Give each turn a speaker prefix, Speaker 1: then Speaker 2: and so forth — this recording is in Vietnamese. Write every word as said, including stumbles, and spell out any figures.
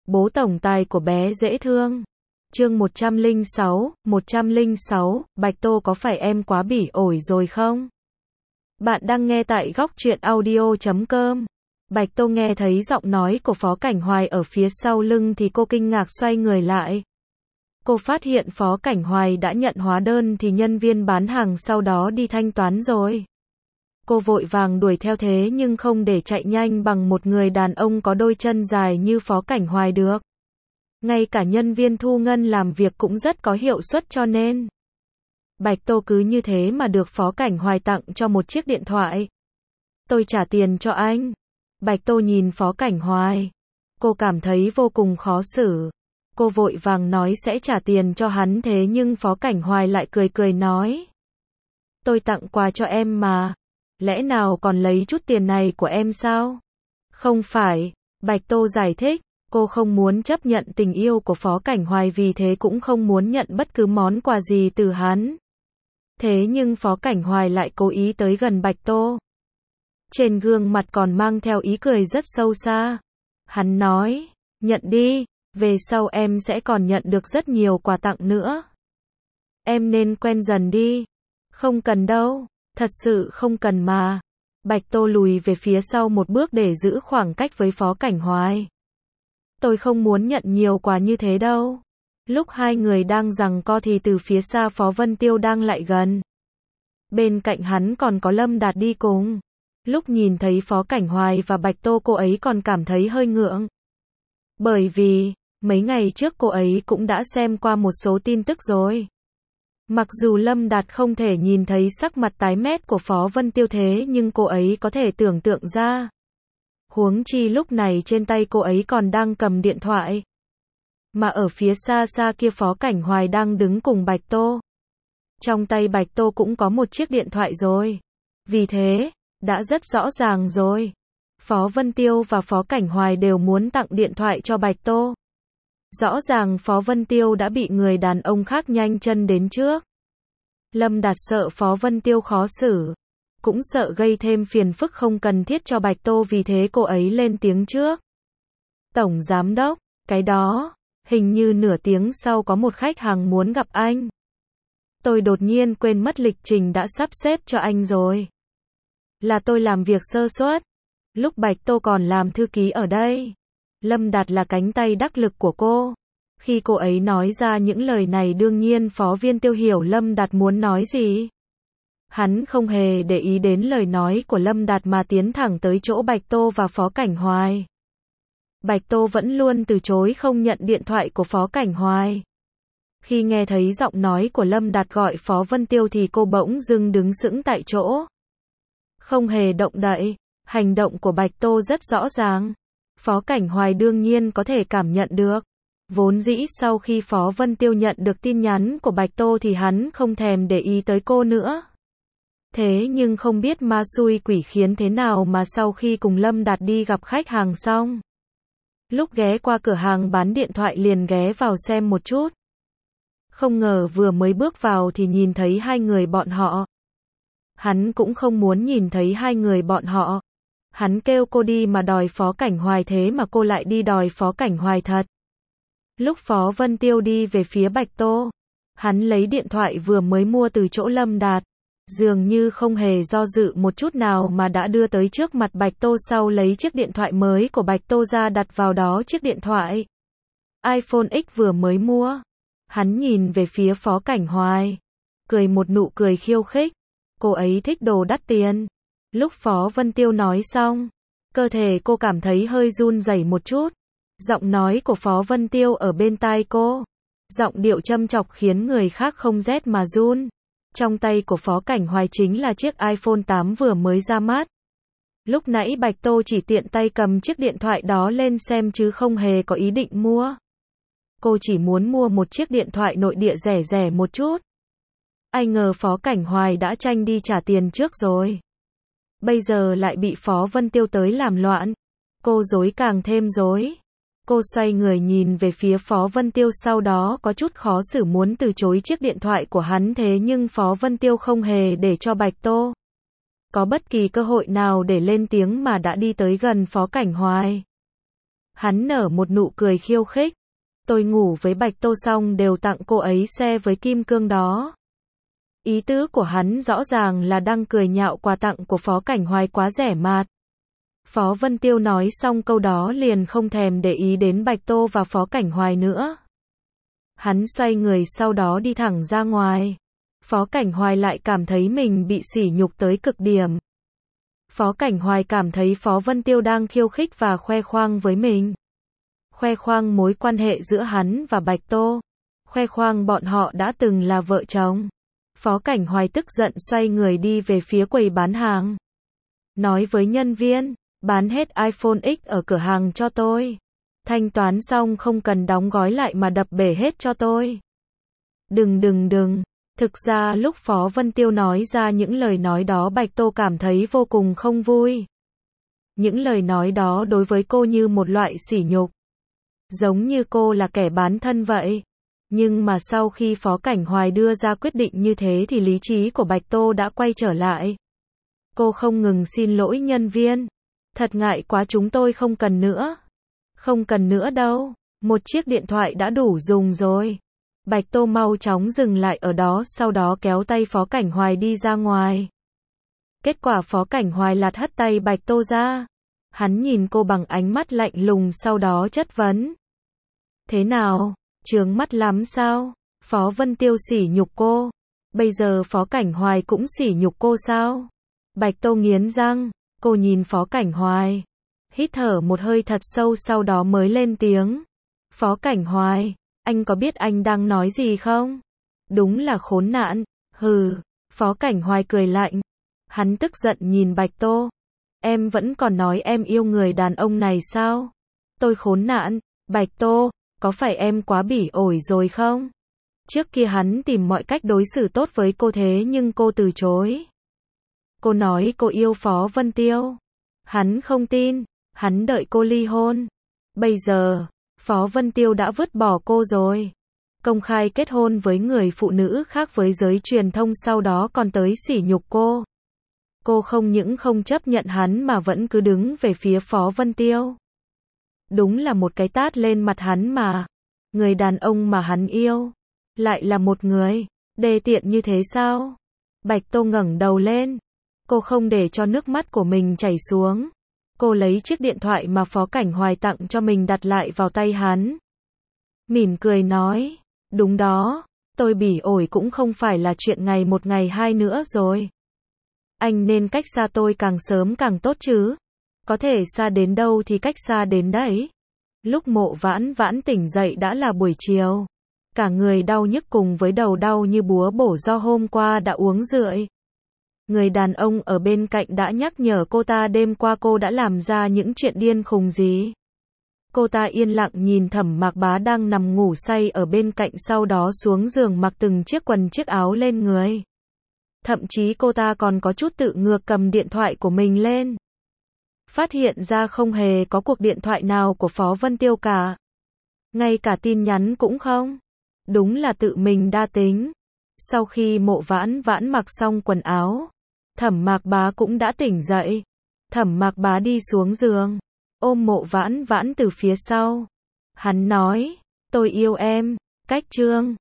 Speaker 1: Bố tổng tài của bé dễ thương. Chương một trăm lẻ sáu, một trăm lẻ sáu, Bạch Tô có phải em quá bỉ ổi rồi không? Bạn đang nghe tại góc truyện audio chấm com. Bạch Tô nghe thấy giọng nói của Phó Cảnh Hoài ở phía sau lưng thì cô kinh ngạc xoay người lại. Cô phát hiện Phó Cảnh Hoài đã nhận hóa đơn thì nhân viên bán hàng sau đó đi thanh toán rồi. Cô vội vàng đuổi theo thế nhưng không để chạy nhanh bằng một người đàn ông có đôi chân dài như Phó Cảnh Hoài được. Ngay cả nhân viên thu ngân làm việc cũng rất có hiệu suất cho nên Bạch Tô cứ như thế mà được Phó Cảnh Hoài tặng cho một chiếc điện thoại. Tôi trả tiền cho anh. Bạch Tô nhìn Phó Cảnh Hoài. Cô cảm thấy vô cùng khó xử. Cô vội vàng nói sẽ trả tiền cho hắn thế nhưng Phó Cảnh Hoài lại cười cười nói. Tôi tặng quà cho em mà. Lẽ nào còn lấy chút tiền này của em sao? Không phải. Bạch Tô giải thích. Cô không muốn chấp nhận tình yêu của Phó Cảnh Hoài vì thế cũng không muốn nhận bất cứ món quà gì từ hắn. Thế nhưng Phó Cảnh Hoài lại cố ý tới gần Bạch Tô. Trên gương mặt còn mang theo ý cười rất sâu xa. Hắn nói, nhận đi, về sau em sẽ còn nhận được rất nhiều quà tặng nữa. Em nên quen dần đi. Không cần đâu, thật sự không cần mà. Bạch Tô lùi về phía sau một bước để giữ khoảng cách với Phó Cảnh Hoài. Tôi không muốn nhận nhiều quà như thế đâu. Lúc hai người đang giằng co thì từ phía xa Phó Vân Tiêu đang lại gần. Bên cạnh hắn còn có Lâm Đạt đi cùng. Lúc nhìn thấy Phó Cảnh Hoài và Bạch Tô cô ấy còn cảm thấy hơi ngượng. Bởi vì, mấy ngày trước cô ấy cũng đã xem qua một số tin tức rồi. Mặc dù Lâm Đạt không thể nhìn thấy sắc mặt tái mét của Phó Vân Tiêu thế nhưng cô ấy có thể tưởng tượng ra. Huống chi lúc này trên tay cô ấy còn đang cầm điện thoại. Mà ở phía xa xa kia Phó Cảnh Hoài đang đứng cùng Bạch Tô. Trong tay Bạch Tô cũng có một chiếc điện thoại rồi. Vì thế, đã rất rõ ràng rồi. Phó Vân Tiêu và Phó Cảnh Hoài đều muốn tặng điện thoại cho Bạch Tô. Rõ ràng Phó Vân Tiêu đã bị người đàn ông khác nhanh chân đến trước. Lâm Đạt sợ Phó Vân Tiêu khó xử. Cũng sợ gây thêm phiền phức không cần thiết cho Bạch Tô vì thế cô ấy lên tiếng trước. Tổng Giám Đốc, cái đó, hình như nửa tiếng sau có một khách hàng muốn gặp anh. Tôi đột nhiên quên mất lịch trình đã sắp xếp cho anh rồi. Là tôi làm việc sơ suất. Lúc Bạch Tô còn làm thư ký ở đây. Lâm Đạt là cánh tay đắc lực của cô. Khi cô ấy nói ra những lời này đương nhiên Phó Viên Tiêu hiểu Lâm Đạt muốn nói gì. Hắn không hề để ý đến lời nói của Lâm Đạt mà tiến thẳng tới chỗ Bạch Tô và Phó Cảnh Hoài. Bạch Tô vẫn luôn từ chối không nhận điện thoại của Phó Cảnh Hoài. Khi nghe thấy giọng nói của Lâm Đạt gọi Phó Vân Tiêu thì cô bỗng dưng đứng sững tại chỗ. Không hề động đậy. Hành động của Bạch Tô rất rõ ràng. Phó Cảnh Hoài đương nhiên có thể cảm nhận được. Vốn dĩ sau khi Phó Vân Tiêu nhận được tin nhắn của Bạch Tô thì hắn không thèm để ý tới cô nữa. Thế nhưng không biết ma xui quỷ khiến thế nào mà sau khi cùng Lâm Đạt đi gặp khách hàng xong. Lúc ghé qua cửa hàng bán điện thoại liền ghé vào xem một chút. Không ngờ vừa mới bước vào thì nhìn thấy hai người bọn họ. Hắn cũng không muốn nhìn thấy hai người bọn họ. Hắn kêu cô đi mà đòi Phó Cảnh Hoài thế mà cô lại đi đòi Phó Cảnh Hoài thật. Lúc Phó Vân Tiêu đi về phía Bạch Tô, hắn lấy điện thoại vừa mới mua từ chỗ Lâm Đạt. Dường như không hề do dự một chút nào mà đã đưa tới trước mặt Bạch Tô sau lấy chiếc điện thoại mới của Bạch Tô ra đặt vào đó chiếc điện thoại iPhone X vừa mới mua. Hắn nhìn về phía Phó Cảnh Hoài. Cười một nụ cười khiêu khích. Cô ấy thích đồ đắt tiền. Lúc Phó Vân Tiêu nói xong, cơ thể cô cảm thấy hơi run rẩy một chút. Giọng nói của Phó Vân Tiêu ở bên tai cô. Giọng điệu châm chọc khiến người khác không rét mà run. Trong tay của Phó Cảnh Hoài chính là chiếc iPhone tám vừa mới ra mắt. Lúc nãy Bạch Tô chỉ tiện tay cầm chiếc điện thoại đó lên xem chứ không hề có ý định mua. Cô chỉ muốn mua một chiếc điện thoại nội địa rẻ rẻ một chút. Ai ngờ Phó Cảnh Hoài đã tranh đi trả tiền trước rồi. Bây giờ lại bị Phó Vân Tiêu tới làm loạn. Cô rối càng thêm rối. Cô xoay người nhìn về phía Phó Vân Tiêu sau đó có chút khó xử muốn từ chối chiếc điện thoại của hắn thế nhưng Phó Vân Tiêu không hề để cho Bạch Tô có bất kỳ cơ hội nào để lên tiếng mà đã đi tới gần Phó Cảnh Hoài. Hắn nở một nụ cười khiêu khích. Tôi ngủ với Bạch Tô xong đều tặng cô ấy xe với kim cương đó. Ý tứ của hắn rõ ràng là đang cười nhạo quà tặng của Phó Cảnh Hoài quá rẻ mạt. Phó Vân Tiêu nói xong câu đó liền không thèm để ý đến Bạch Tô và Phó Cảnh Hoài nữa. Hắn xoay người sau đó đi thẳng ra ngoài. Phó Cảnh Hoài lại cảm thấy mình bị sỉ nhục tới cực điểm. Phó Cảnh Hoài cảm thấy Phó Vân Tiêu đang khiêu khích và khoe khoang với mình. Khoe khoang mối quan hệ giữa hắn và Bạch Tô. Khoe khoang bọn họ đã từng là vợ chồng. Phó Cảnh Hoài tức giận xoay người đi về phía quầy bán hàng. Nói với nhân viên, bán hết iPhone X ở cửa hàng cho tôi. Thanh toán xong không cần đóng gói lại mà đập bể hết cho tôi. Đừng đừng đừng. Thực ra lúc Phó Vân Tiêu nói ra những lời nói đó Bạch Tô cảm thấy vô cùng không vui. Những lời nói đó đối với cô như một loại sỉ nhục. Giống như cô là kẻ bán thân vậy. Nhưng mà sau khi Phó Cảnh Hoài đưa ra quyết định như thế thì lý trí của Bạch Tô đã quay trở lại. Cô không ngừng xin lỗi nhân viên. Thật ngại quá, chúng tôi không cần nữa. Không cần nữa đâu. Một chiếc điện thoại đã đủ dùng rồi. Bạch Tô mau chóng dừng lại ở đó, sau đó kéo tay Phó Cảnh Hoài đi ra ngoài. Kết quả Phó Cảnh Hoài lạt hất tay Bạch Tô ra. Hắn nhìn cô bằng ánh mắt lạnh lùng sau đó chất vấn. Thế nào? Chướng mắt lắm sao? Phó Vân Tiêu sỉ nhục cô. Bây giờ Phó Cảnh Hoài cũng sỉ nhục cô sao? Bạch Tô nghiến răng. Cô nhìn Phó Cảnh Hoài. Hít thở một hơi thật sâu sau đó mới lên tiếng. Phó Cảnh Hoài, anh có biết anh đang nói gì không? Đúng là khốn nạn. Hừ. Phó Cảnh Hoài cười lạnh. Hắn tức giận nhìn Bạch Tô. Em vẫn còn nói em yêu người đàn ông này sao? Tôi khốn nạn. Bạch Tô, có phải em quá bỉ ổi rồi không? Trước kia hắn tìm mọi cách đối xử tốt với cô thế nhưng cô từ chối. Cô nói cô yêu Phó Vân Tiêu. Hắn không tin. Hắn đợi cô ly hôn. Bây giờ, Phó Vân Tiêu đã vứt bỏ cô rồi. Công khai kết hôn với người phụ nữ khác với giới truyền thông, sau đó còn tới sỉ nhục cô. Cô không những không chấp nhận hắn mà vẫn cứ đứng về phía Phó Vân Tiêu. Đúng là một cái tát lên mặt hắn mà. Người đàn ông mà hắn yêu lại là một người đê tiện như thế sao? Bạch Tô ngẩng đầu lên. Cô không để cho nước mắt của mình chảy xuống. Cô lấy chiếc điện thoại mà Phó Cảnh Hoài tặng cho mình đặt lại vào tay hắn. Mỉm cười nói, đúng đó, tôi bỉ ổi cũng không phải là chuyện ngày một ngày hai nữa rồi. Anh nên cách xa tôi càng sớm càng tốt chứ. Có thể xa đến đâu thì cách xa đến đấy. Lúc Mộ Vãn Vãn tỉnh dậy đã là buổi chiều. Cả người đau nhức cùng với đầu đau như búa bổ do hôm qua đã uống rượu. Người đàn ông ở bên cạnh đã nhắc nhở cô ta đêm qua cô đã làm ra những chuyện điên khùng gì. Cô ta yên lặng nhìn Thẩm Mạc Bá đang nằm ngủ say ở bên cạnh, sau đó xuống giường mặc từng chiếc quần chiếc áo lên người. Thậm chí cô ta còn có chút tự ngược cầm điện thoại của mình lên. Phát hiện ra không hề có cuộc điện thoại nào của Phó Vân Tiêu cả. Ngay cả tin nhắn cũng không. Đúng là tự mình đa tính. Sau khi Mộ Vãn Vãn mặc xong quần áo, Thẩm Mạc Bá cũng đã tỉnh dậy. Thẩm Mạc Bá đi xuống giường, ôm Mộ Vãn Vãn từ phía sau. Hắn nói, tôi yêu em, cách chương.